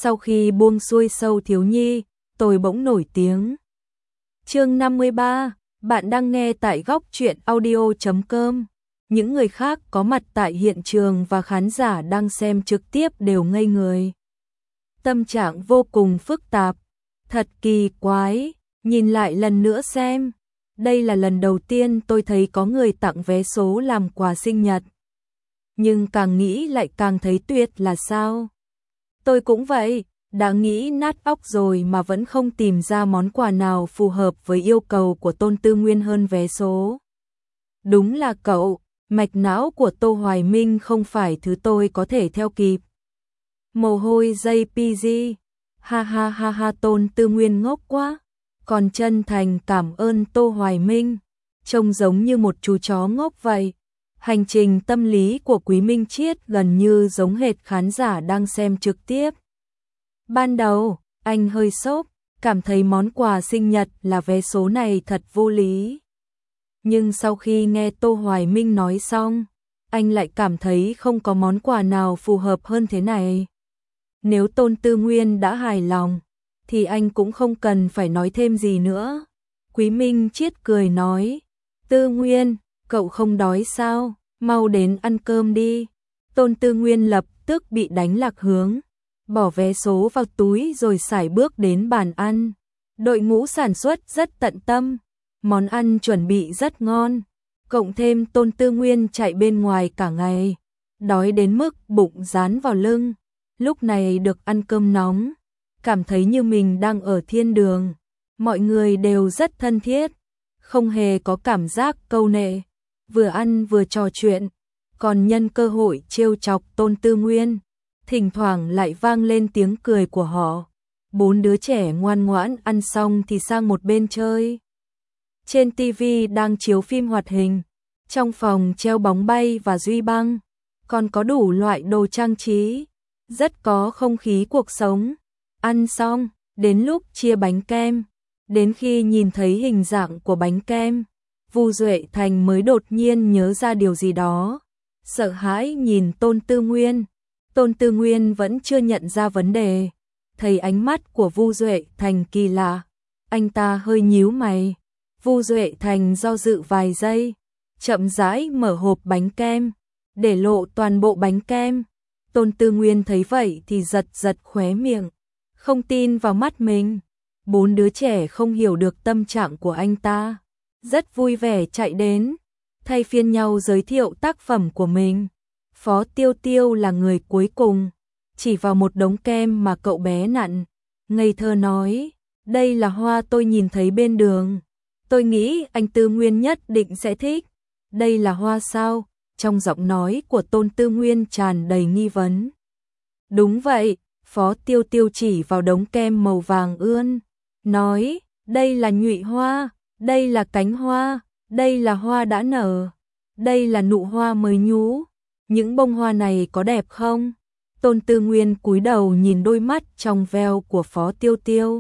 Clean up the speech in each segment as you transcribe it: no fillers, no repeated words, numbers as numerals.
Sau khi buông xuôi Sâu thiếu nhi, tôi bỗng nổi tiếng. Chương 53, bạn đang nghe tại góc truyện audio.com. Những người khác có mặt tại hiện trường và khán giả đang xem trực tiếp đều ngây người. Tâm trạng vô cùng phức tạp, thật kỳ quái, nhìn lại lần nữa xem. Đây là lần đầu tiên tôi thấy có người tặng vé số làm quà sinh nhật. Nhưng càng nghĩ lại càng thấy tuyệt là sao? Tôi cũng vậy, đã nghĩ nát óc rồi mà vẫn không tìm ra món quà nào phù hợp với yêu cầu của Tôn Tư Nguyên hơn vé số. Đúng là cậu, mạch não của Tô Hoài Minh không phải thứ tôi có thể theo kịp. Mồ hôi JPG, ha ha ha ha, Tôn Tư Nguyên ngốc quá, còn chân thành cảm ơn Tô Hoài Minh, trông giống như một chú chó ngốc vậy. Hành trình tâm lý của Quý Minh Chiết gần như giống hệt khán giả đang xem trực tiếp. Ban đầu, anh hơi sốc, cảm thấy món quà sinh nhật là vé số này thật vô lý. Nhưng sau khi nghe Tô Hoài Minh nói xong, anh lại cảm thấy không có món quà nào phù hợp hơn thế này. Nếu Tôn Tư Nguyên đã hài lòng, thì anh cũng không cần phải nói thêm gì nữa. Quý Minh Chiết cười nói, Tư Nguyên, cậu không đói sao, mau đến ăn cơm đi. Tôn Tư Nguyên lập tức bị đánh lạc hướng, bỏ vé số vào túi rồi sải bước đến bàn ăn. Đội ngũ sản xuất rất tận tâm, món ăn chuẩn bị rất ngon, cộng thêm Tôn Tư Nguyên chạy bên ngoài cả ngày, đói đến mức bụng dán vào lưng. Lúc này được ăn cơm nóng, cảm thấy như mình đang ở thiên đường. Mọi người đều rất thân thiết, không hề có cảm giác câu nệ, vừa ăn vừa trò chuyện, còn nhân cơ hội trêu chọc Tôn Tư Nguyên. Thỉnh thoảng lại vang lên tiếng cười của họ. 4 đứa trẻ ngoan ngoãn ăn xong thì sang một bên chơi. Trên TV đang chiếu phim hoạt hình, trong phòng treo bóng bay và duy băng, còn có đủ loại đồ trang trí, rất có không khí cuộc sống. Ăn xong, đến lúc chia bánh kem, đến khi nhìn thấy hình dạng của bánh kem, Vu Duệ Thành mới đột nhiên nhớ ra điều gì đó, sợ hãi nhìn Tôn Tư Nguyên. Tôn Tư Nguyên vẫn chưa nhận ra vấn đề, thấy ánh mắt của Vu Duệ Thành kỳ lạ, anh ta hơi nhíu mày. Vu Duệ Thành do dự vài giây, chậm rãi mở hộp bánh kem, để lộ toàn bộ bánh kem. Tôn Tư Nguyên thấy vậy thì giật giật khóe miệng, không tin vào mắt mình. 4 đứa trẻ không hiểu được tâm trạng của anh ta, rất vui vẻ chạy đến, thay phiên nhau giới thiệu tác phẩm của mình. Phó Tiêu Tiêu là người cuối cùng, chỉ vào một đống kem mà cậu bé nặn, ngây thơ nói, đây là hoa tôi nhìn thấy bên đường, tôi nghĩ anh Tư Nguyên nhất định sẽ thích. Đây là hoa sao? Trong giọng nói của Tôn Tư Nguyên tràn đầy nghi vấn. Đúng vậy, Phó Tiêu Tiêu chỉ vào đống kem màu vàng ươn, nói, đây là nhụy hoa, đây là cánh hoa, đây là hoa đã nở, đây là nụ hoa mới nhú. Những bông hoa này có đẹp không? Tôn Tư Nguyên cúi đầu nhìn đôi mắt trong veo của Phó Tiêu Tiêu.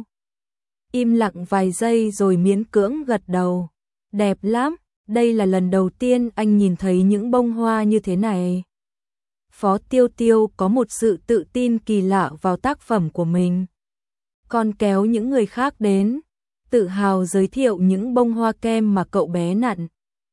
Im lặng vài giây rồi miễn cưỡng gật đầu. Đẹp lắm, đây là lần đầu tiên anh nhìn thấy những bông hoa như thế này. Phó Tiêu Tiêu có một sự tự tin kỳ lạ vào tác phẩm của mình. Còn kéo những người khác đến, tự hào giới thiệu những bông hoa kem mà cậu bé nặn.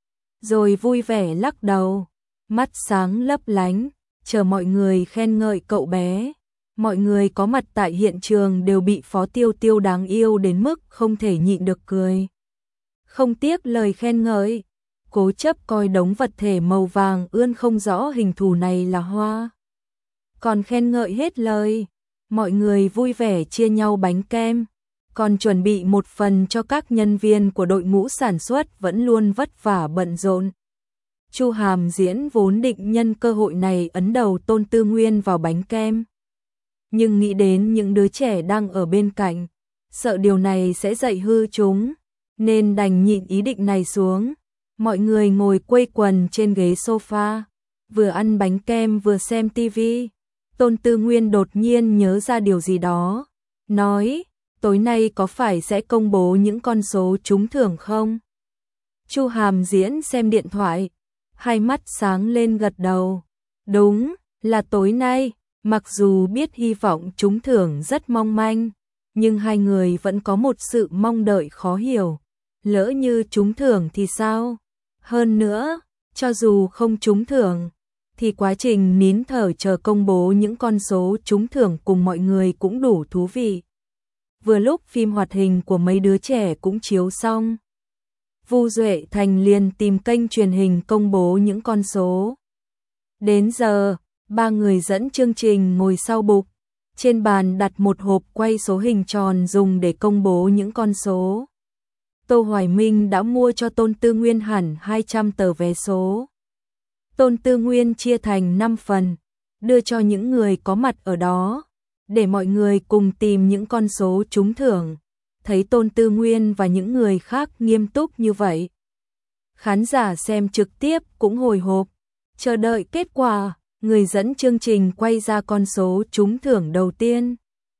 Rồi vui vẻ lắc đầu, mắt sáng lấp lánh, chờ mọi người khen ngợi cậu bé. Mọi người có mặt tại hiện trường đều bị Phó Tiêu Tiêu đáng yêu đến mức không thể nhịn được cười. Không tiếc lời khen ngợi, cố chấp coi đống vật thể màu vàng ươn không rõ hình thù này là hoa. Còn khen ngợi hết lời, mọi người vui vẻ chia nhau bánh kem, còn chuẩn bị một phần cho các nhân viên của đội ngũ sản xuất vẫn luôn vất vả bận rộn. Chu Hàm Diễn vốn định nhân cơ hội này ấn đầu Tôn Tư Nguyên vào bánh kem, nhưng nghĩ đến những đứa trẻ đang ở bên cạnh, sợ điều này sẽ dạy hư chúng, nên đành nhịn ý định này xuống. Mọi người ngồi quây quần trên ghế sofa, vừa ăn bánh kem vừa xem tivi. Tôn Tư Nguyên đột nhiên nhớ ra điều gì đó, nói, tối nay có phải sẽ công bố những con số trúng thưởng không? Chu Hàm Diễn xem điện thoại, hai mắt sáng lên gật đầu. Đúng, là tối nay, Mặc dù biết hy vọng trúng thưởng rất mong manh, nhưng hai người vẫn có một sự mong đợi khó hiểu. Lỡ như trúng thưởng thì sao? Hơn nữa, cho dù không trúng thưởng, thì quá trình nín thở chờ công bố những con số trúng thưởng cùng mọi người cũng đủ thú vị. Vừa lúc phim hoạt hình của mấy đứa trẻ cũng chiếu xong, Vu Duệ Thành liền tìm kênh truyền hình công bố những con số. Đến giờ, ba người dẫn chương trình ngồi sau bục, trên bàn đặt một hộp quay số hình tròn dùng để công bố những con số. Tô Hoài Minh đã mua cho Tôn Tư Nguyên hẳn 200 tờ vé số. Tôn Tư Nguyên chia thành 5 phần, đưa cho những người có mặt ở đó, để mọi người cùng tìm những con số trúng thưởng. Thấy Tôn Tư Nguyên và những người khác nghiêm túc như vậy, khán giả xem trực tiếp cũng hồi hộp, chờ đợi kết quả. Người dẫn chương trình quay ra con số trúng thưởng đầu tiên.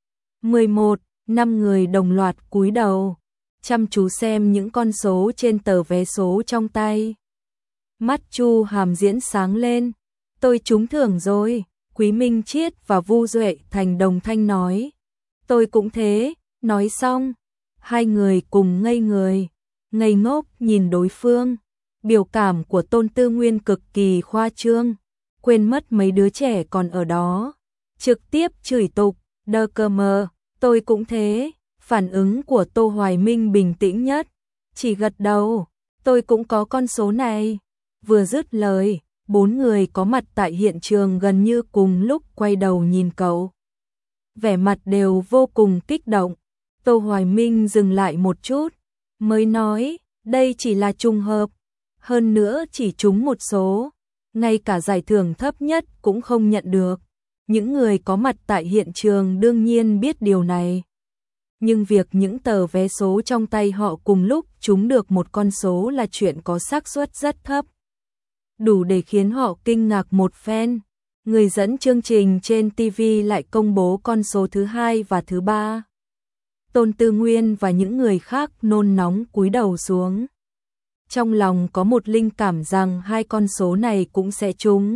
11, 5 người đồng loạt cúi đầu, chăm chú xem những con số trên tờ vé số trong tay. Mắt Chu Hàm Diễn sáng lên, tôi trúng thưởng rồi. Quý Minh Chiết và Vu Duệ Thành đồng thanh nói, tôi cũng thế. Nói xong, hai người cùng ngây người, ngây ngốc nhìn đối phương. Biểu cảm của Tôn Tư Nguyên cực kỳ khoa trương, quên mất mấy đứa trẻ còn ở đó, trực tiếp chửi tục, đơ cơ mờ, tôi cũng thế. Phản ứng của Tô Hoài Minh bình tĩnh nhất, chỉ gật đầu, tôi cũng có con số này. Vừa dứt lời, 4 người có mặt tại hiện trường gần như cùng lúc quay đầu nhìn cậu. Vẻ mặt đều vô cùng kích động. Tô Hoài Minh dừng lại một chút, mới nói, đây chỉ là trùng hợp, hơn nữa chỉ trúng một số, ngay cả giải thưởng thấp nhất cũng không nhận được. Những người có mặt tại hiện trường đương nhiên biết điều này. Nhưng việc những tờ vé số trong tay họ cùng lúc trúng được một con số là chuyện có xác suất rất thấp, đủ để khiến họ kinh ngạc một phen. Người dẫn chương trình trên TV lại công bố con số thứ 2 và thứ 3. Tôn Tư Nguyên và những người khác nôn nóng cúi đầu xuống. Trong lòng có một linh cảm rằng hai con số này cũng sẽ trúng.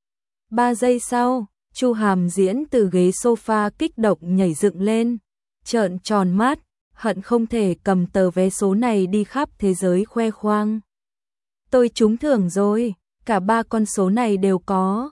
3 giây sau, Chu Hàm Diễn từ ghế sofa kích động nhảy dựng lên, trợn tròn mắt, hận không thể cầm tờ vé số này đi khắp thế giới khoe khoang. Tôi trúng thưởng rồi, cả 3 con số này đều có.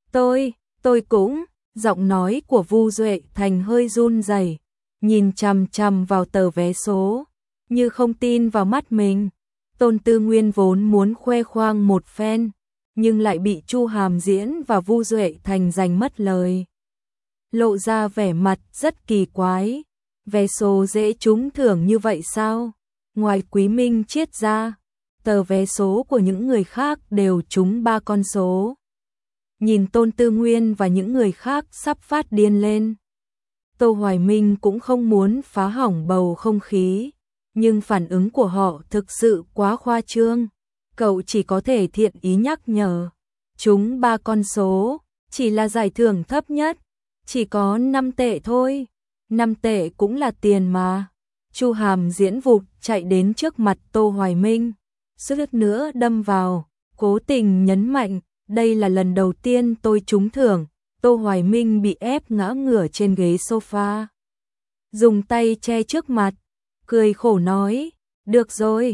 Tôi cũng. Giọng nói của Vu Duệ Thành hơi run rẩy, nhìn chằm chằm vào tờ vé số, như không tin vào mắt mình. Tôn Tư Nguyên vốn muốn khoe khoang một phen, nhưng lại bị Chu Hàm Diễn và Vu Duệ Thành giành mất lời. Lộ ra vẻ mặt rất kỳ quái, vé số dễ trúng thưởng như vậy sao? Ngoài Quý Minh Chiết ra, tờ vé số của những người khác đều trúng 3 con số. Nhìn Tôn Tư Nguyên và những người khác sắp phát điên lên, Tô Hoài Minh cũng không muốn phá hỏng bầu không khí, nhưng phản ứng của họ thực sự quá khoa trương. Cậu chỉ có thể thiện ý nhắc nhở, trúng 3 con số, chỉ là giải thưởng thấp nhất, chỉ có 5 tệ thôi. 5 tệ cũng là tiền mà. Chu Hàm Diễn vụt chạy đến trước mặt Tô Hoài Minh, suýt nữa đâm vào, cố tình nhấn mạnh, đây là lần đầu tiên tôi trúng thưởng. Tô Hoài Minh bị ép ngã ngửa trên ghế sofa, dùng tay che trước mặt, cười khổ nói, được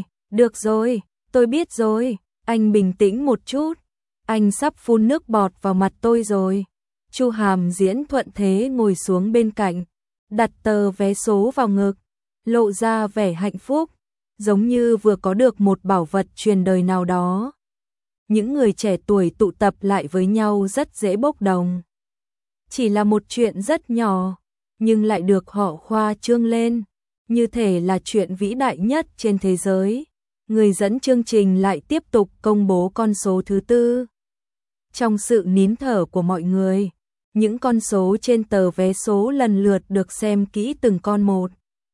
rồi, tôi biết rồi, anh bình tĩnh một chút, anh sắp phun nước bọt vào mặt tôi rồi. Chu Hàm Diễn thuận thế ngồi xuống bên cạnh, đặt tờ vé số vào ngực, lộ ra vẻ hạnh phúc, giống như vừa có được một bảo vật truyền đời nào đó. Những người trẻ tuổi tụ tập lại với nhau rất dễ bốc đồng. Chỉ là một chuyện rất nhỏ, nhưng lại được họ khoa trương lên, như thể là chuyện vĩ đại nhất trên thế giới. Người dẫn chương trình lại tiếp tục công bố con số thứ 4. Trong sự nín thở của mọi người, những con số trên tờ vé số lần lượt được xem kỹ từng con một.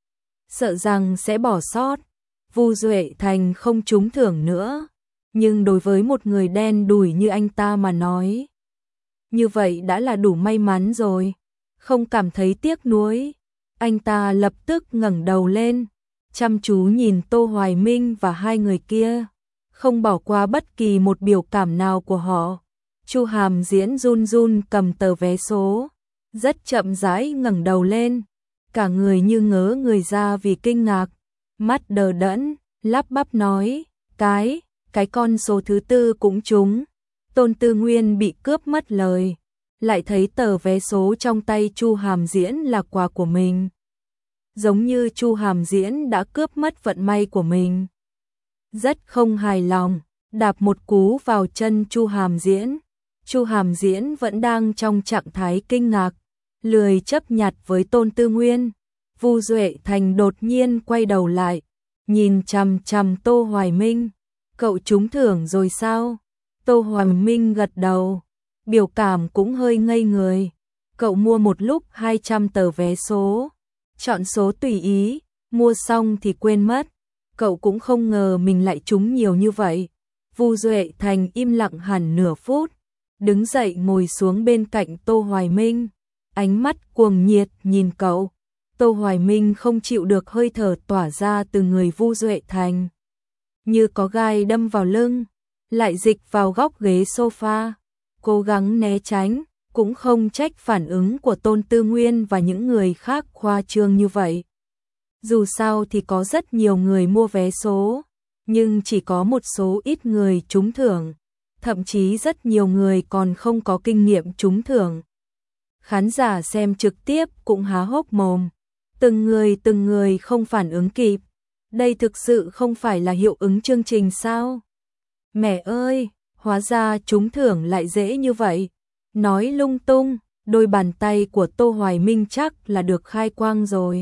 Sợ rằng sẽ bỏ sót, Vu Duệ Thành không trúng thưởng nữa, nhưng đối với một người đen đủi như anh ta mà nói, như vậy đã là đủ may mắn rồi, không cảm thấy tiếc nuối. Anh ta lập tức ngẩng đầu lên, chăm chú nhìn Tô Hoài Minh và hai người kia, không bỏ qua bất kỳ một biểu cảm nào của họ. Chu Hàm Diễn run run cầm tờ vé số, rất chậm rãi ngẩng đầu lên, cả người như ngớ người ra vì kinh ngạc, mắt đờ đẫn, lắp bắp nói, cái con số thứ tư cũng trúng. Tôn Tư Nguyên bị cướp mất lời, lại thấy tờ vé số trong tay Chu Hàm Diễn là quà của mình. Giống như Chu Hàm Diễn đã cướp mất vận may của mình. Rất không hài lòng, đạp một cú vào chân Chu Hàm Diễn. Chu Hàm Diễn vẫn đang trong trạng thái kinh ngạc, lười chấp nhặt với Tôn Tư Nguyên. Vu Duệ Thành đột nhiên quay đầu lại, nhìn chằm chằm Tô Hoài Minh. Cậu trúng thưởng rồi sao? Tô Hoài Minh gật đầu, biểu cảm cũng hơi ngây người. Cậu mua một lúc 200 tờ vé số, chọn số tùy ý, mua xong thì quên mất. Cậu cũng không ngờ mình lại trúng nhiều như vậy. Vu Duệ Thành im lặng hẳn nửa phút, đứng dậy ngồi xuống bên cạnh Tô Hoài Minh, ánh mắt cuồng nhiệt nhìn cậu. Tô Hoài Minh không chịu được hơi thở tỏa ra từ người Vu Duệ Thành, như có gai đâm vào lưng, lại dịch vào góc ghế sofa, cố gắng né tránh, cũng không trách phản ứng của Tôn Tư Nguyên và những người khác khoa trương như vậy. Dù sao thì có rất nhiều người mua vé số, nhưng chỉ có một số ít người trúng thưởng, thậm chí rất nhiều người còn không có kinh nghiệm trúng thưởng. Khán giả xem trực tiếp cũng há hốc mồm, từng người không phản ứng kịp. Đây thực sự không phải là hiệu ứng chương trình sao? Mẹ ơi, hóa ra trúng thưởng lại dễ như vậy. Nói lung tung, đôi bàn tay của Tô Hoài Minh chắc là được khai quang rồi.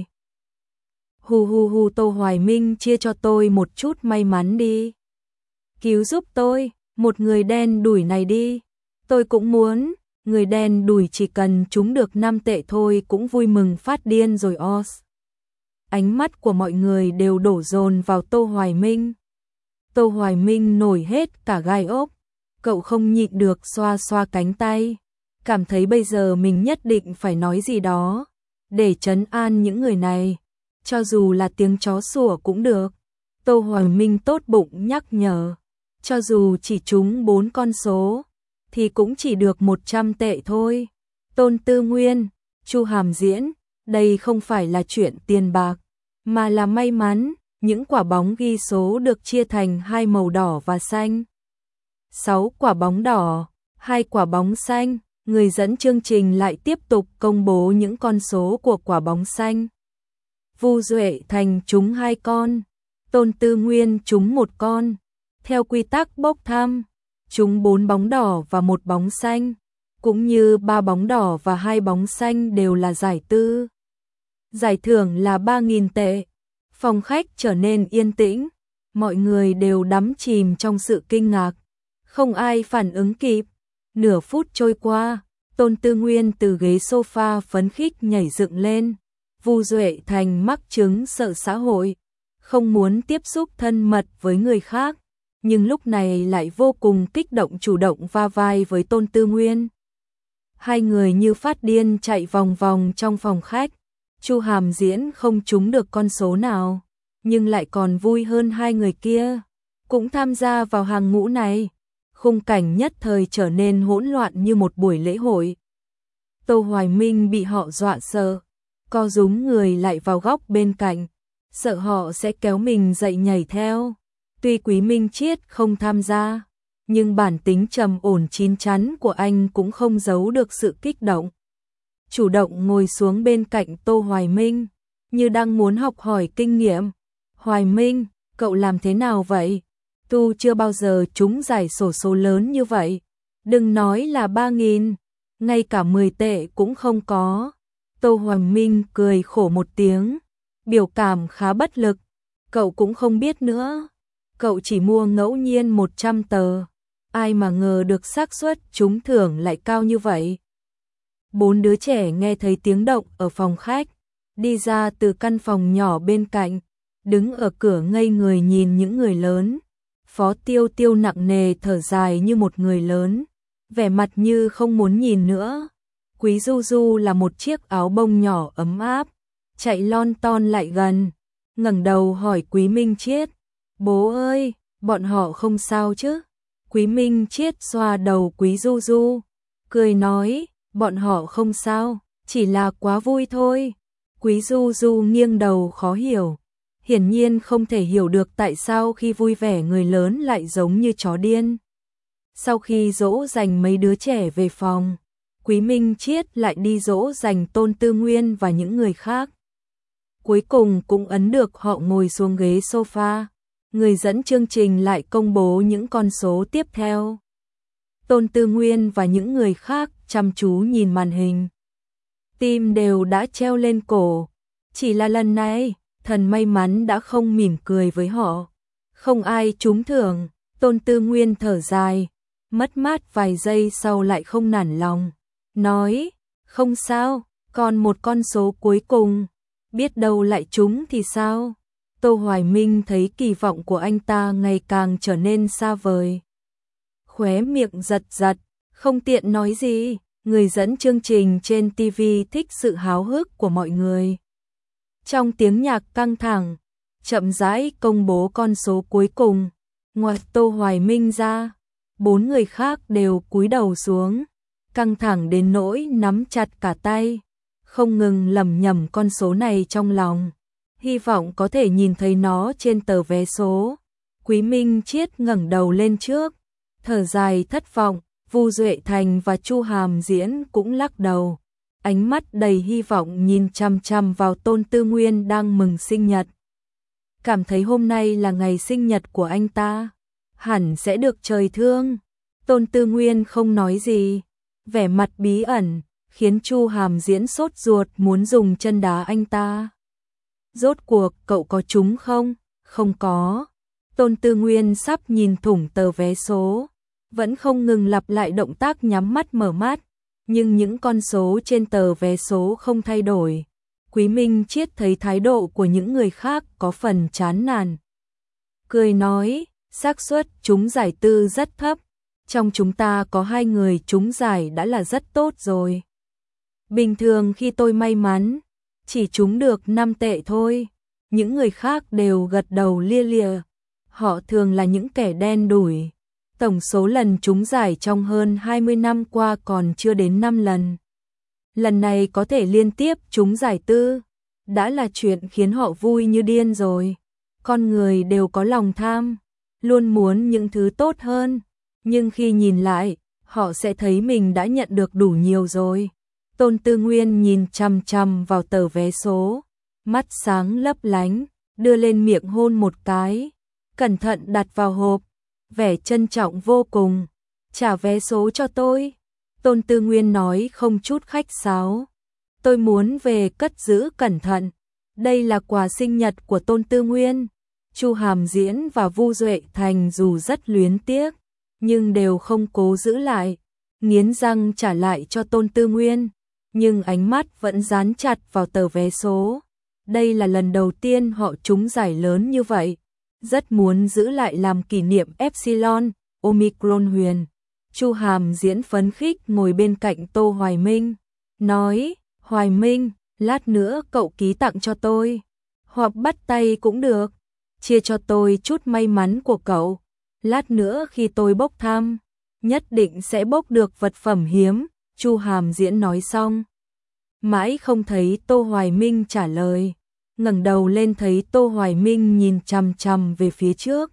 Hu Tô Hoài Minh chia cho tôi một chút may mắn đi. Cứu giúp tôi, một người đen đủi này đi. Tôi cũng muốn, người đen đủi chỉ cần trúng được 5 tệ thôi cũng vui mừng phát điên rồi os. Ánh mắt của mọi người đều đổ dồn vào Tô Hoài Minh. Tô Hoài Minh nổi hết cả gai ốc, cậu không nhịn được xoa xoa cánh tay, cảm thấy bây giờ mình nhất định phải nói gì đó để trấn an những người này, cho dù là tiếng chó sủa cũng được. Tô Hoài Minh tốt bụng nhắc nhở, cho dù chỉ trúng 4 con số thì cũng chỉ được 100 tệ thôi. Tôn Tư Nguyên, Chu Hàm Diễn, đây không phải là chuyện tiền bạc, mà là may mắn. Những quả bóng ghi số được chia thành 2 màu đỏ và xanh. 6 quả bóng đỏ, 2 quả bóng xanh. Người dẫn chương trình lại tiếp tục công bố những con số của quả bóng xanh. Vu Duệ Thành trúng 2 con, Tôn Tư Nguyên trúng 1 con. Theo quy tắc bốc thăm, trúng 4 bóng đỏ và 1 bóng xanh, cũng như 3 bóng đỏ và 2 bóng xanh đều là giải tư. Giải thưởng là 3.000 tệ. Phòng khách trở nên yên tĩnh, mọi người đều đắm chìm trong sự kinh ngạc, không ai phản ứng kịp. Nửa phút trôi qua, Tôn Tư Nguyên từ ghế sofa phấn khích nhảy dựng lên. Vu Duệ Thành mắc chứng sợ xã hội, không muốn tiếp xúc thân mật với người khác, nhưng lúc này lại vô cùng kích động chủ động va vai với Tôn Tư Nguyên. Hai người như phát điên chạy vòng vòng trong phòng khách. Chu Hàm Diễn không trúng được con số nào, nhưng lại còn vui hơn hai người kia, cũng tham gia vào hàng ngũ này. Khung cảnh nhất thời trở nên hỗn loạn như một buổi lễ hội. Tô Hoài Minh bị họ dọa sợ, co rúm người lại vào góc bên cạnh, sợ họ sẽ kéo mình dậy nhảy theo. Tuy Quý Minh Chiết không tham gia, nhưng bản tính trầm ổn chín chắn của anh cũng không giấu được sự kích động. Chủ động ngồi xuống bên cạnh Tô Hoài Minh, như đang muốn học hỏi kinh nghiệm. Hoài Minh, cậu làm thế nào vậy? Tu chưa bao giờ trúng giải xổ số lớn như vậy. Đừng nói là 3.000, ngay cả 10 tệ cũng không có. Tô Hoài Minh cười khổ một tiếng, biểu cảm khá bất lực. Cậu cũng không biết nữa. Cậu chỉ mua ngẫu nhiên 100 tờ. Ai mà ngờ được xác suất trúng thưởng lại cao như vậy. 4 đứa trẻ nghe thấy tiếng động ở phòng khách, đi ra từ căn phòng nhỏ bên cạnh, đứng ở cửa ngây người nhìn những người lớn. Phó Tiêu Tiêu nặng nề thở dài như một người lớn, vẻ mặt như không muốn nhìn nữa. Quý Du Du là một chiếc áo bông nhỏ ấm áp, chạy lon ton lại gần, ngẩng đầu hỏi Quý Minh Chiết, bố ơi, bọn họ không sao chứ? Quý Minh Chiết xoa đầu Quý Du Du, cười nói, bọn họ không sao, chỉ là quá vui thôi. Quý Du Du nghiêng đầu khó hiểu, hiển nhiên không thể hiểu được tại sao khi vui vẻ người lớn lại giống như chó điên. Sau khi dỗ dành mấy đứa trẻ về phòng, Quý Minh Triết lại đi dỗ dành Tôn Tư Nguyên và những người khác. Cuối cùng cũng ấn được họ ngồi xuống ghế sofa. Người dẫn chương trình lại công bố những con số tiếp theo. Tôn Tư Nguyên và những người khác chăm chú nhìn màn hình. Tim đều đã treo lên cổ. Chỉ là lần này, thần may mắn đã không mỉm cười với họ. Không ai trúng thưởng. Tôn Tư Nguyên thở dài, mất mát vài giây sau lại không nản lòng. Nói, không sao, còn một con số cuối cùng. Biết đâu lại trúng thì sao? Tô Hoài Minh thấy kỳ vọng của anh ta ngày càng trở nên xa vời. Khóe miệng giật giật, không tiện nói gì. Người dẫn chương trình trên TV thích sự háo hức của mọi người. Trong tiếng nhạc căng thẳng, chậm rãi công bố con số cuối cùng. Ngoài Tô Hoài Minh ra, 4 người khác đều cúi đầu xuống, căng thẳng đến nỗi nắm chặt cả tay, không ngừng lẩm nhẩm con số này trong lòng, hy vọng có thể nhìn thấy nó trên tờ vé số. Quý Minh Triết ngẩng đầu lên trước, thở dài thất vọng. Vu Duệ Thành và Chu Hàm Diễn cũng lắc đầu, ánh mắt đầy hy vọng nhìn chăm chăm vào Tôn Tư Nguyên đang mừng sinh nhật. Cảm thấy hôm nay là ngày sinh nhật của anh ta, hẳn sẽ được trời thương. Tôn Tư Nguyên không nói gì, vẻ mặt bí ẩn, khiến Chu Hàm Diễn sốt ruột muốn dùng chân đá anh ta. Rốt cuộc cậu có trúng không? Không có. Tôn Tư Nguyên sắp nhìn thủng tờ vé số, vẫn không ngừng lặp lại động tác nhắm mắt mở mắt, nhưng những con số trên tờ vé số không thay đổi. Quý Minh Triết thấy thái độ của những người khác có phần chán nản. Cười nói, xác suất trúng giải tư rất thấp, trong chúng ta có 2 người trúng giải đã là rất tốt rồi. Bình thường khi tôi may mắn, chỉ trúng được 5 tệ thôi. Những người khác đều gật đầu lia lịa. Họ thường là những kẻ đen đủi. Tổng số lần trúng giải trong hơn 20 năm qua còn chưa đến 5 lần. Lần này có thể liên tiếp trúng giải tư, đã là chuyện khiến họ vui như điên rồi. Con người đều có lòng tham, luôn muốn những thứ tốt hơn, nhưng khi nhìn lại, họ sẽ thấy mình đã nhận được đủ nhiều rồi. Tôn Tư Nguyên nhìn chằm chằm vào tờ vé số, mắt sáng lấp lánh, đưa lên miệng hôn một cái, cẩn thận đặt vào hộp, vẻ trân trọng vô cùng. Trả vé số cho tôi. Tôn Tư Nguyên nói không chút khách sáo. Tôi muốn về cất giữ cẩn thận. Đây là quà sinh nhật của Tôn Tư Nguyên. Chu Hàm Diễn và Vu Duệ Thành dù rất luyến tiếc, nhưng đều không cố giữ lại, nghiến răng trả lại cho Tôn Tư Nguyên, nhưng ánh mắt vẫn dán chặt vào tờ vé số. Đây là lần đầu tiên họ trúng giải lớn như vậy, rất muốn giữ lại làm kỷ niệm Epsilon, Omicron Huyền. Chu Hàm Diễn phấn khích ngồi bên cạnh Tô Hoài Minh, nói, Hoài Minh, lát nữa cậu ký tặng cho tôi, hoặc bắt tay cũng được, chia cho tôi chút may mắn của cậu. Lát nữa khi tôi bốc thăm, nhất định sẽ bốc được vật phẩm hiếm. Chu Hàm Diễn nói xong, mãi không thấy Tô Hoài Minh trả lời, ngẩng đầu lên thấy Tô Hoài Minh nhìn chằm chằm về phía trước,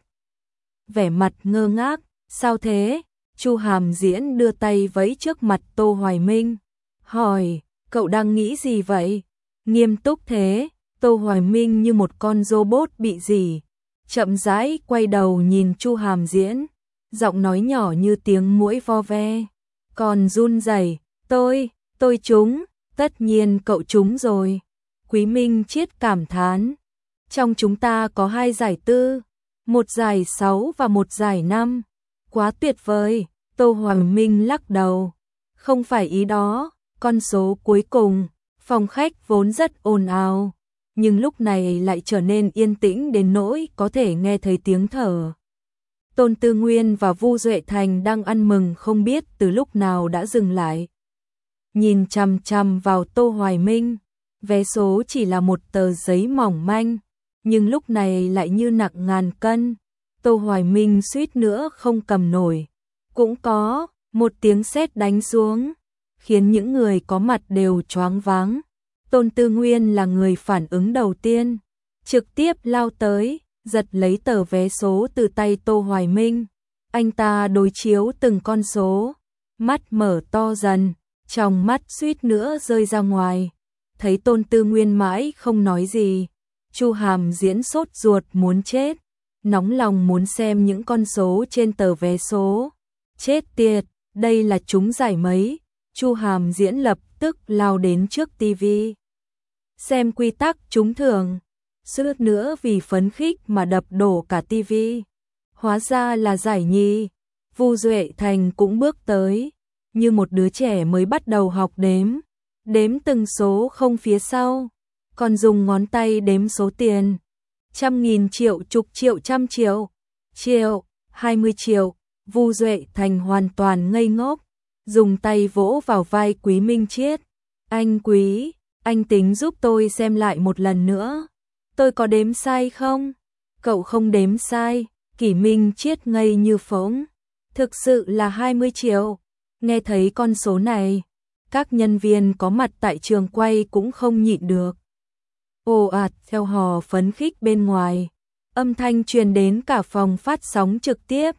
vẻ mặt ngơ ngác. Sao thế? Chu Hàm Diễn đưa tay vẫy trước mặt Tô Hoài Minh, hỏi, cậu đang nghĩ gì vậy? Nghiêm túc thế? Tô Hoài Minh như một con robot bị rỉ, chậm rãi quay đầu nhìn Chu Hàm Diễn, giọng nói nhỏ như tiếng muỗi vo ve, còn run rẩy, tôi trúng, tất nhiên cậu trúng rồi. Quý Minh Triết cảm thán, trong chúng ta có 2 giải tư, 1 giải 6 và 1 giải 5, quá tuyệt vời. Tô Hoài Minh lắc đầu, không phải ý đó, con số cuối cùng. Phòng khách vốn rất ồn ào, nhưng lúc này lại trở nên yên tĩnh đến nỗi có thể nghe thấy tiếng thở. Tôn Tư Nguyên và Vu Duệ Thành đang ăn mừng không biết từ lúc nào đã dừng lại, nhìn chằm chằm vào Tô Hoài Minh. Vé số chỉ là một tờ giấy mỏng manh, nhưng lúc này lại như nặng ngàn cân. Tô Hoài Minh suýt nữa không cầm nổi. Cũng có một tiếng sét đánh xuống, khiến những người có mặt đều choáng váng. Tôn Tư Nguyên là người phản ứng đầu tiên, trực tiếp lao tới, giật lấy tờ vé số từ tay Tô Hoài Minh. Anh ta đối chiếu từng con số, mắt mở to dần, trong mắt suýt nữa rơi ra ngoài. Thấy Tôn Tư Nguyên mãi không nói gì, Chu Hàm Diễn sốt ruột muốn chết, nóng lòng muốn xem những con số trên tờ vé số. Chết tiệt, đây là trúng giải mấy? Chu Hàm Diễn lập tức lao đến trước tivi, xem quy tắc trúng thưởng, suýt nữa vì phấn khích mà đập đổ cả tivi. Hóa ra là giải nhì. Vu Duệ Thành cũng bước tới, như một đứa trẻ mới bắt đầu học đếm từng số không phía sau, còn dùng ngón tay đếm số tiền. 100.000 triệu, chục triệu, trăm triệu, 20 triệu. Vu Duệ Thành hoàn toàn ngây ngốc, dùng tay vỗ vào vai Quý Minh Chiết. Anh Quý, anh tính giúp tôi xem lại một lần nữa. Tôi có đếm sai không? Cậu không đếm sai. Kỷ Minh Chiết ngây như phỗng. Thực sự là 20 triệu. Nghe thấy con số này, các nhân viên có mặt tại trường quay cũng không nhịn được. Ồ ạt theo hò phấn khích bên ngoài. Âm thanh truyền đến cả phòng phát sóng trực tiếp.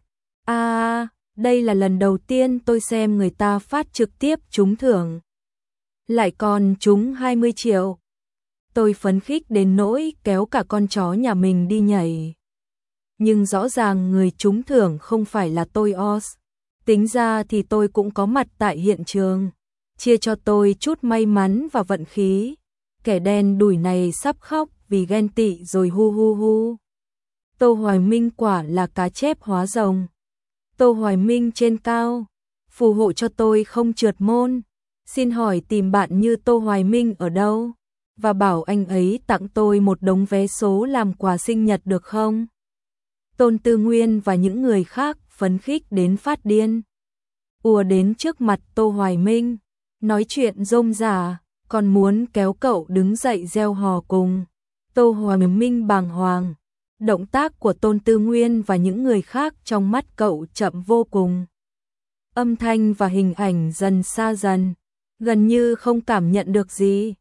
Đây là lần đầu tiên tôi xem người ta phát trực tiếp trúng thưởng. Lại còn trúng 20 triệu. Tôi phấn khích đến nỗi kéo cả con chó nhà mình đi nhảy. Nhưng rõ ràng người trúng thưởng không phải là tôi Oz. Tính ra thì tôi cũng có mặt tại hiện trường. Chia cho tôi chút may mắn và vận khí. Kẻ đen đủi này sắp khóc vì ghen tị rồi hu hu hu. Tô Hoài Minh quả là cá chép hóa rồng. Tô Hoài Minh trên cao, phù hộ cho tôi không trượt môn. Xin hỏi tìm bạn như Tô Hoài Minh ở đâu? Và bảo anh ấy tặng tôi một đống vé số làm quà sinh nhật được không? Tôn Tư Nguyên và những người khác phấn khích đến phát điên. Ùa đến trước mặt Tô Hoài Minh, nói chuyện rôm rả, còn muốn kéo cậu đứng dậy reo hò cùng. Tô Hoài Minh bàng hoàng. Động tác của Tôn Tư Nguyên và những người khác trong mắt cậu chậm vô cùng. Âm thanh và hình ảnh dần xa dần, gần như không cảm nhận được gì.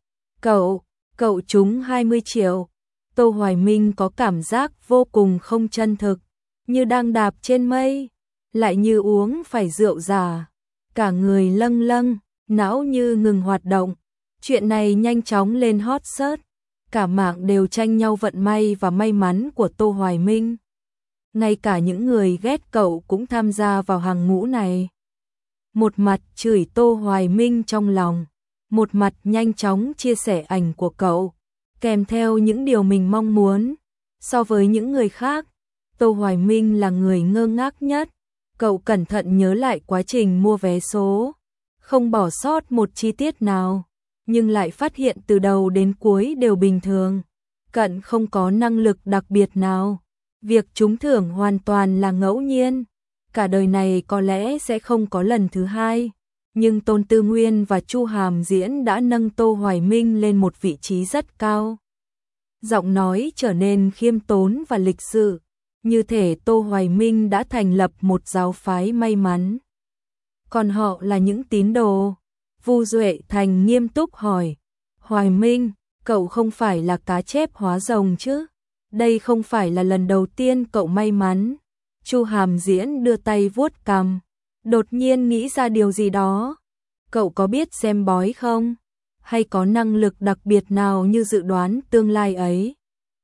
Cậu trúng 20 triệu. Tô Hoài Minh có cảm giác vô cùng không chân thực, như đang đạp trên mây, lại như uống phải rượu giả. Cả người lâng lâng, não như ngừng hoạt động. Chuyện này nhanh chóng lên hot search. Cả mạng đều tranh nhau vận may và may mắn của Tô Hoài Minh. Ngay cả những người ghét cậu cũng tham gia vào hàng ngũ này. Một mặt chửi Tô Hoài Minh trong lòng, một mặt nhanh chóng chia sẻ ảnh của cậu, kèm theo những điều mình mong muốn. So với những người khác, Tô Hoài Minh là người ngơ ngác nhất. Cậu cẩn thận nhớ lại quá trình mua vé số, không bỏ sót một chi tiết nào, nhưng lại phát hiện từ đầu đến cuối đều bình thường, cận không có năng lực đặc biệt nào. Việc trúng thưởng hoàn toàn là ngẫu nhiên, cả đời này có lẽ sẽ không có lần thứ hai. Nhưng Tôn Tư Nguyên và Chu Hàm Diễn đã nâng Tô Hoài Minh lên một vị trí rất cao. Giọng nói trở nên khiêm tốn và lịch sự, như thể Tô Hoài Minh đã thành lập một giáo phái may mắn. Còn họ là những tín đồ. Vu Duệ Thành nghiêm túc hỏi, Hoài Minh, cậu không phải là cá chép hóa rồng chứ? Đây không phải là lần đầu tiên cậu may mắn. Chu Hàm Diễn đưa tay vuốt cằm, đột nhiên nghĩ ra điều gì đó. Cậu có biết xem bói không? Hay có năng lực đặc biệt nào như dự đoán tương lai ấy?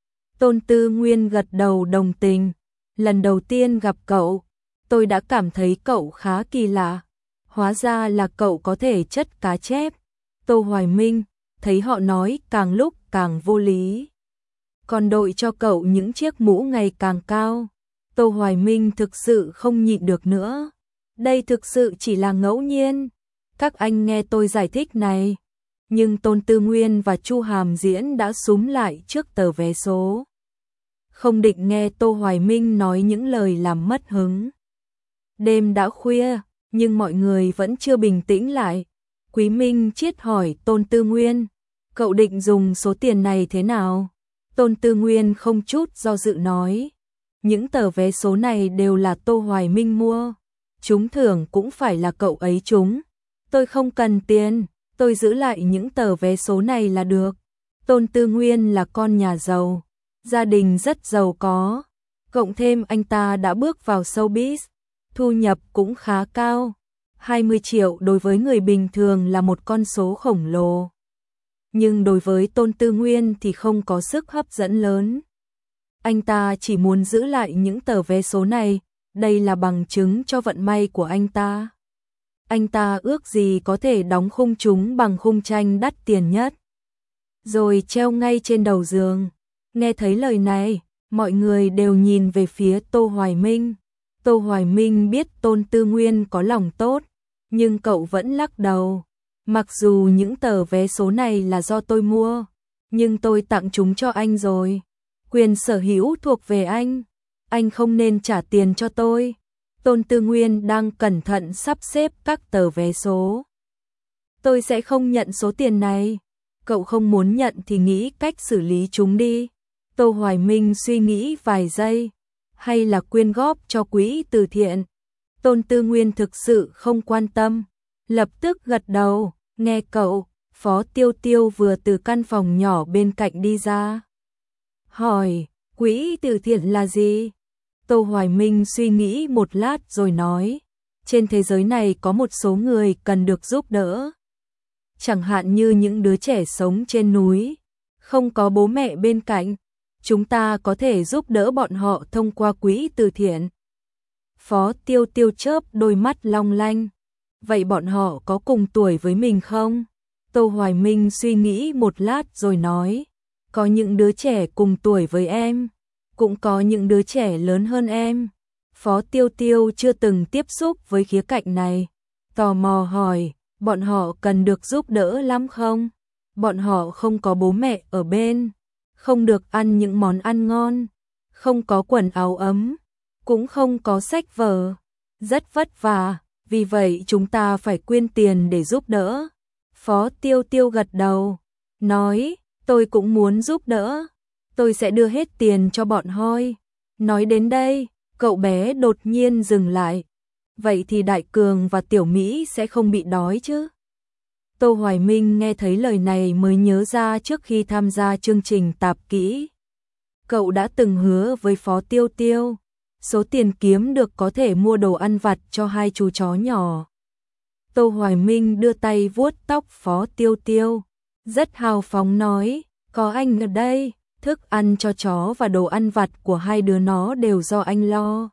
Tôn Tư Nguyên gật đầu đồng tình. Lần đầu tiên gặp cậu, tôi đã cảm thấy cậu khá kỳ lạ. Hóa ra là cậu có thể chất cá chép. Tô Hoài Minh thấy họ nói càng lúc càng vô lý, còn đội cho cậu những chiếc mũ ngày càng cao. Tô Hoài Minh thực sự không nhịn được nữa. Đây thực sự chỉ là ngẫu nhiên. Các anh nghe tôi giải thích này. Nhưng Tôn Tư Nguyên và Chu Hàm Diễn đã súm lại trước tờ vé số, không định nghe Tô Hoài Minh nói những lời làm mất hứng. Đêm đã khuya, nhưng mọi người vẫn chưa bình tĩnh lại. Quý Minh Chiết hỏi Tôn Tư Nguyên, cậu định dùng số tiền này thế nào? Tôn Tư Nguyên không chút do dự nói, những tờ vé số này đều là Tô Hoài Minh mua, trúng thưởng cũng phải là cậu ấy trúng. Tôi không cần tiền, tôi giữ lại những tờ vé số này là được. Tôn Tư Nguyên là con nhà giàu, gia đình rất giàu có, cộng thêm anh ta đã bước vào showbiz, thu nhập cũng khá cao. 20 triệu đối với người bình thường là một con số khổng lồ. Nhưng đối với Tôn Tư Nguyên thì không có sức hấp dẫn lớn. Anh ta chỉ muốn giữ lại những tờ vé số này, đây là bằng chứng cho vận may của anh ta. Anh ta ước gì có thể đóng khung chúng bằng khung tranh đắt tiền nhất, rồi treo ngay trên đầu giường. Nghe thấy lời này, mọi người đều nhìn về phía Tô Hoài Minh. Tô Hoài Minh biết Tôn Tư Nguyên có lòng tốt, nhưng cậu vẫn lắc đầu. Mặc dù những tờ vé số này là do tôi mua, nhưng tôi tặng chúng cho anh rồi. Quyền sở hữu thuộc về anh không nên trả tiền cho tôi. Tôn Tư Nguyên đang cẩn thận sắp xếp các tờ vé số. Tôi sẽ không nhận số tiền này. Cậu không muốn nhận thì nghĩ cách xử lý chúng đi. Tô Hoài Minh suy nghĩ vài giây. Hay là quyên góp cho quỹ từ thiện? Tôn Tư Nguyên thực sự không quan tâm, lập tức gật đầu. Nghe cậu, Phó Tiêu Tiêu vừa từ căn phòng nhỏ bên cạnh đi ra. Hỏi, quỹ từ thiện là gì? Tô Hoài Minh suy nghĩ một lát rồi nói, trên thế giới này có một số người cần được giúp đỡ. Chẳng hạn như những đứa trẻ sống trên núi, không có bố mẹ bên cạnh, chúng ta có thể giúp đỡ bọn họ thông qua quỹ từ thiện. Phó Tiêu Tiêu chớp đôi mắt long lanh. Vậy bọn họ có cùng tuổi với mình không? Tô Hoài Minh suy nghĩ một lát rồi nói, có những đứa trẻ cùng tuổi với em, cũng có những đứa trẻ lớn hơn em. Phó Tiêu Tiêu chưa từng tiếp xúc với khía cạnh này, tò mò hỏi, bọn họ cần được giúp đỡ lắm không? Bọn họ không có bố mẹ ở bên, không được ăn những món ăn ngon, không có quần áo ấm, cũng không có sách vở, rất vất vả, vì vậy chúng ta phải quyên tiền để giúp đỡ. Phó Tiêu Tiêu gật đầu, nói, tôi cũng muốn giúp đỡ, tôi sẽ đưa hết tiền cho bọn hoi. Nói đến đây, cậu bé đột nhiên dừng lại. Vậy thì Đại Cường và Tiểu Mỹ sẽ không bị đói chứ? Tô Hoài Minh nghe thấy lời này mới nhớ ra trước khi tham gia chương trình tạp kỹ, cậu đã từng hứa với Phó Tiêu Tiêu, số tiền kiếm được có thể mua đồ ăn vặt cho hai chú chó nhỏ. Tô Hoài Minh đưa tay vuốt tóc Phó Tiêu Tiêu, rất hào phóng nói, có anh ở đây, thức ăn cho chó và đồ ăn vặt của hai đứa nó đều do anh lo.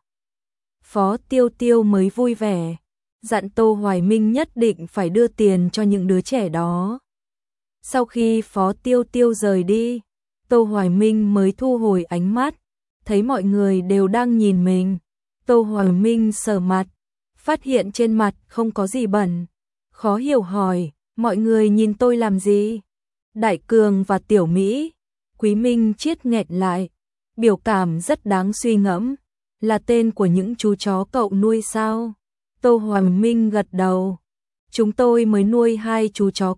Phó Tiêu Tiêu mới vui vẻ, dặn Tô Hoài Minh nhất định phải đưa tiền cho những đứa trẻ đó. Sau khi Phó Tiêu Tiêu rời đi, Tô Hoài Minh mới thu hồi ánh mắt, thấy mọi người đều đang nhìn mình. Tô Hoài Minh sờ mặt, phát hiện trên mặt không có gì bẩn, khó hiểu hỏi, mọi người nhìn tôi làm gì? Đại Cường và Tiểu Mỹ. Quý Minh Chiết nghẹn lại, biểu cảm rất đáng suy ngẫm, là tên của những chú chó cậu nuôi sao? Tô Hoài Minh gật đầu, chúng tôi mới nuôi hai chú chó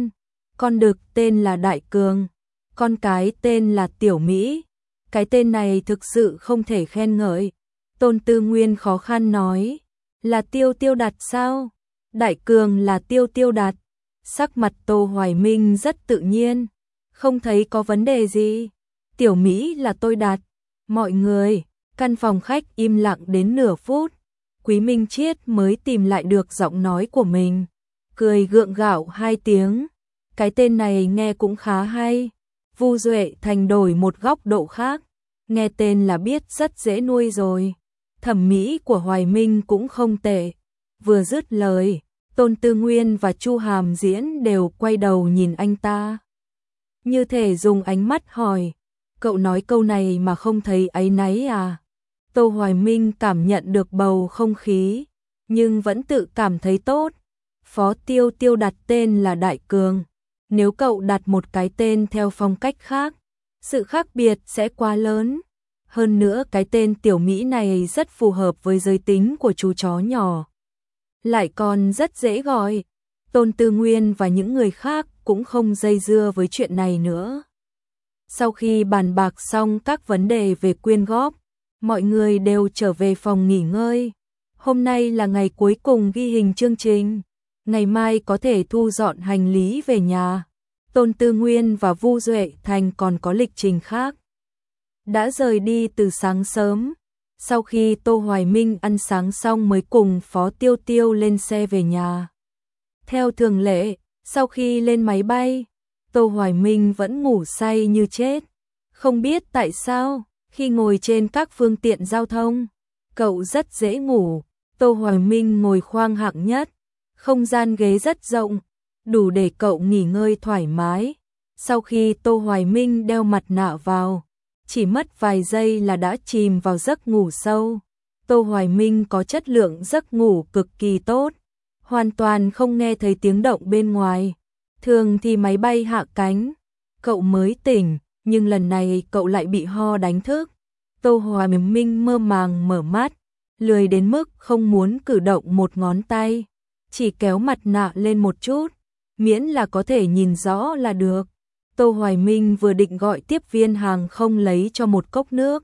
con đực tên là Đại Cường, con cái tên là Tiểu Mỹ. Cái tên này thực sự không thể khen ngợi. Tôn Tư Nguyên khó khăn nói, là Tiêu Tiêu đặt sao? Đại Cường là Tiêu Tiêu đặt. Sắc mặt Tô Hoài Minh rất tự nhiên, không thấy có vấn đề gì. Tiểu Mỹ là tôi đặt. Mọi người, căn phòng khách im lặng đến nửa phút, Quý Minh Chiết mới tìm lại được giọng nói của mình, cười gượng gạo hai tiếng. Cái tên này nghe cũng khá hay. Vu Duệ Thành đổi một góc độ khác, nghe tên là biết rất dễ nuôi rồi. Thẩm mỹ của Hoài Minh cũng không tệ. Vừa dứt lời, Tôn Tư Nguyên và Chu Hàm Diễn đều quay đầu nhìn anh ta, như thể dùng ánh mắt hỏi, cậu nói câu này mà không thấy áy náy à? Tô Hoài Minh cảm nhận được bầu không khí, nhưng vẫn tự cảm thấy tốt. Phó Tiêu Tiêu đặt tên là Đại Cường, nếu cậu đặt một cái tên theo phong cách khác, sự khác biệt sẽ quá lớn. Hơn nữa cái tên Tiểu Mỹ này rất phù hợp với giới tính của chú chó nhỏ, lại còn rất dễ gọi. Tôn Tư Nguyên và những người khác cũng không dây dưa với chuyện này nữa. Sau khi bàn bạc xong các vấn đề về quyên góp, mọi người đều trở về phòng nghỉ ngơi. Hôm nay là ngày cuối cùng ghi hình chương trình. ngày mai có thể thu dọn hành lý về nhà. Tôn Tư Nguyên và Vu Duệ Thành còn có lịch trình khác. Đã rời đi từ sáng sớm. Sau khi Tô Hoài Minh ăn sáng xong mới cùng Phó Tiêu Tiêu lên xe về nhà. Theo thường lệ, sau khi lên máy bay, Tô Hoài Minh vẫn ngủ say như chết. Không biết tại sao, khi ngồi trên các phương tiện giao thông, cậu rất dễ ngủ. Tô Hoài Minh ngồi khoang hạng nhất, không gian ghế rất rộng, đủ để cậu nghỉ ngơi thoải mái. Sau khi Tô Hoài Minh đeo mặt nạ vào, chỉ mất vài giây là đã chìm vào giấc ngủ sâu. Tô Hoài Minh có chất lượng giấc ngủ cực kỳ tốt, hoàn toàn không nghe thấy tiếng động bên ngoài. Thường thì máy bay hạ cánh, cậu mới tỉnh, nhưng lần này cậu lại bị ho đánh thức. Tô Hoài Minh mơ màng mở mắt, lười đến mức không muốn cử động một ngón tay, chỉ kéo mặt nạ lên một chút, miễn là có thể nhìn rõ là được. Tô Hoài Minh vừa định gọi tiếp viên hàng không lấy cho một cốc nước,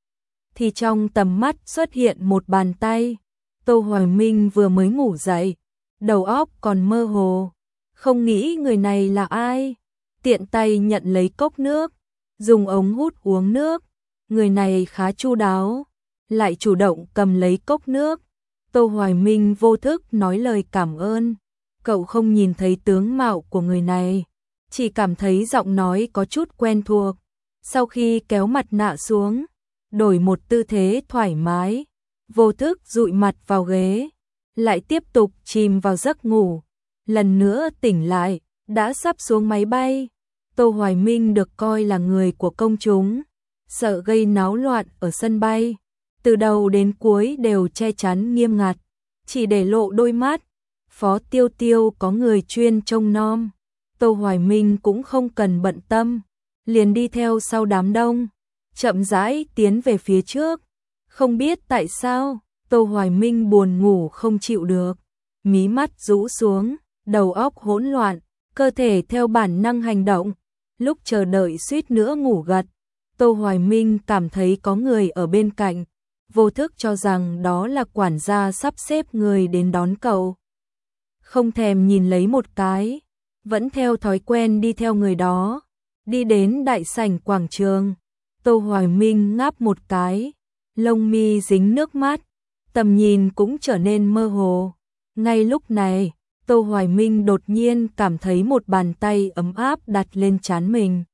thì trong tầm mắt xuất hiện một bàn tay. Tô Hoài Minh vừa mới ngủ dậy, đầu óc còn mơ hồ, không nghĩ người này là ai. Tiện tay nhận lấy cốc nước, dùng ống hút uống nước. Người này khá chu đáo, lại chủ động cầm lấy cốc nước. Tô Hoài Minh vô thức nói lời cảm ơn. Cậu không nhìn thấy tướng mạo của người này, chỉ cảm thấy giọng nói có chút quen thuộc. Sau khi kéo mặt nạ xuống, đổi một tư thế thoải mái, vô thức dụi mặt vào ghế, lại tiếp tục chìm vào giấc ngủ. Lần nữa tỉnh lại, đã sắp xuống máy bay. Tô Hoài Minh được coi là người của công chúng, sợ gây náo loạn ở sân bay, từ đầu đến cuối đều che chắn nghiêm ngặt, chỉ để lộ đôi mắt. Phó Tiêu Tiêu có người chuyên trông nom, Tô Hoài Minh cũng không cần bận tâm, liền đi theo sau đám đông, chậm rãi tiến về phía trước. Không biết tại sao, Tô Hoài Minh buồn ngủ không chịu được, mí mắt rũ xuống, đầu óc hỗn loạn, cơ thể theo bản năng hành động. Lúc chờ đợi suýt nữa ngủ gật, Tô Hoài Minh cảm thấy có người ở bên cạnh, vô thức cho rằng đó là quản gia sắp xếp người đến đón cậu. Không thèm nhìn lấy một cái, vẫn theo thói quen đi theo người đó, đi đến đại sảnh quảng trường. Tô Hoài Minh ngáp một cái, lông mi dính nước mắt, tầm nhìn cũng trở nên mơ hồ. Ngay lúc này, Tô Hoài Minh đột nhiên cảm thấy một bàn tay ấm áp đặt lên trán mình.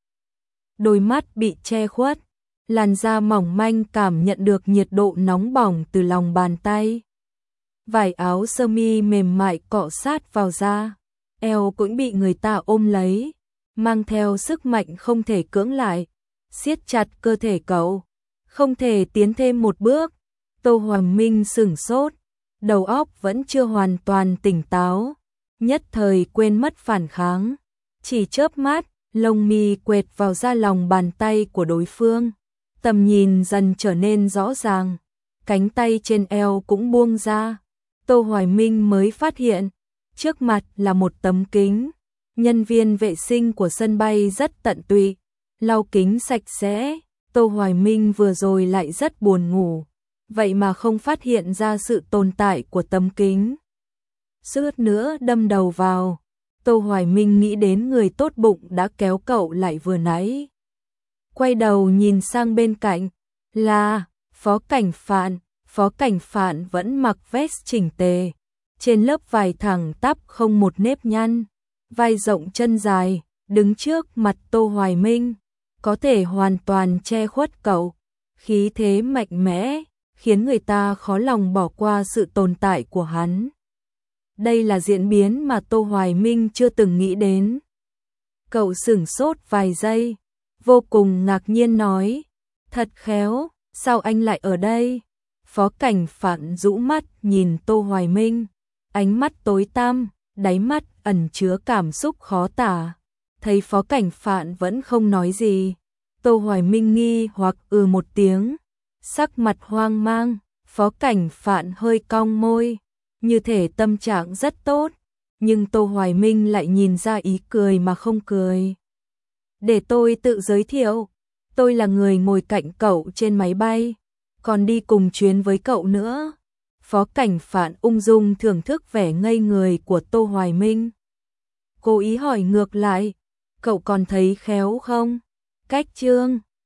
Đôi mắt bị che khuất, làn da mỏng manh cảm nhận được nhiệt độ nóng bỏng từ lòng bàn tay. Vải áo sơ mi mềm mại cọ sát vào da, eo cũng bị người ta ôm lấy, mang theo sức mạnh không thể cưỡng lại, siết chặt cơ thể cậu, không thể tiến thêm một bước. Tô Hoài Minh sửng sốt, đầu óc vẫn chưa hoàn toàn tỉnh táo, nhất thời quên mất phản kháng, chỉ chớp mắt, lông mi quệt vào da lòng bàn tay của đối phương, tầm nhìn dần trở nên rõ ràng, cánh tay trên eo cũng buông ra. Tô Hoài Minh mới phát hiện, trước mặt là một tấm kính. Nhân viên vệ sinh của sân bay rất tận tụy, lau kính sạch sẽ. Tô Hoài Minh vừa rồi lại rất buồn ngủ, vậy mà không phát hiện ra sự tồn tại của tấm kính. Suýt nữa đâm đầu vào. Tô Hoài Minh nghĩ đến người tốt bụng đã kéo cậu lại vừa nãy. Quay đầu nhìn sang bên cạnh, là Phó Cảnh Phạn. Phó Cảnh Phạn vẫn mặc vest chỉnh tề, trên lớp vải thẳng tắp không một nếp nhăn, vai rộng chân dài, đứng trước mặt Tô Hoài Minh, có thể hoàn toàn che khuất cậu, khí thế mạnh mẽ, khiến người ta khó lòng bỏ qua sự tồn tại của hắn. Đây là diễn biến mà Tô Hoài Minh chưa từng nghĩ đến. Cậu sửng sốt vài giây, vô cùng ngạc nhiên nói, thật khéo, sao anh lại ở đây? Phó Cảnh Phạn rũ mắt nhìn Tô Hoài Minh, ánh mắt tối tăm, đáy mắt ẩn chứa cảm xúc khó tả. Thấy Phó Cảnh Phạn vẫn không nói gì, Tô Hoài Minh nghi hoặc một tiếng, sắc mặt hoang mang. Phó Cảnh Phạn hơi cong môi, như thể tâm trạng rất tốt, nhưng Tô Hoài Minh lại nhìn ra ý cười mà không cười. Để tôi tự giới thiệu, tôi là người ngồi cạnh cậu trên máy bay, còn đi cùng chuyến với cậu nữa. Phó Cảnh Phạn ung dung thưởng thức vẻ ngây người của Tô Hoài Minh. Cố ý hỏi ngược lại, cậu còn thấy khéo không? Cách Trương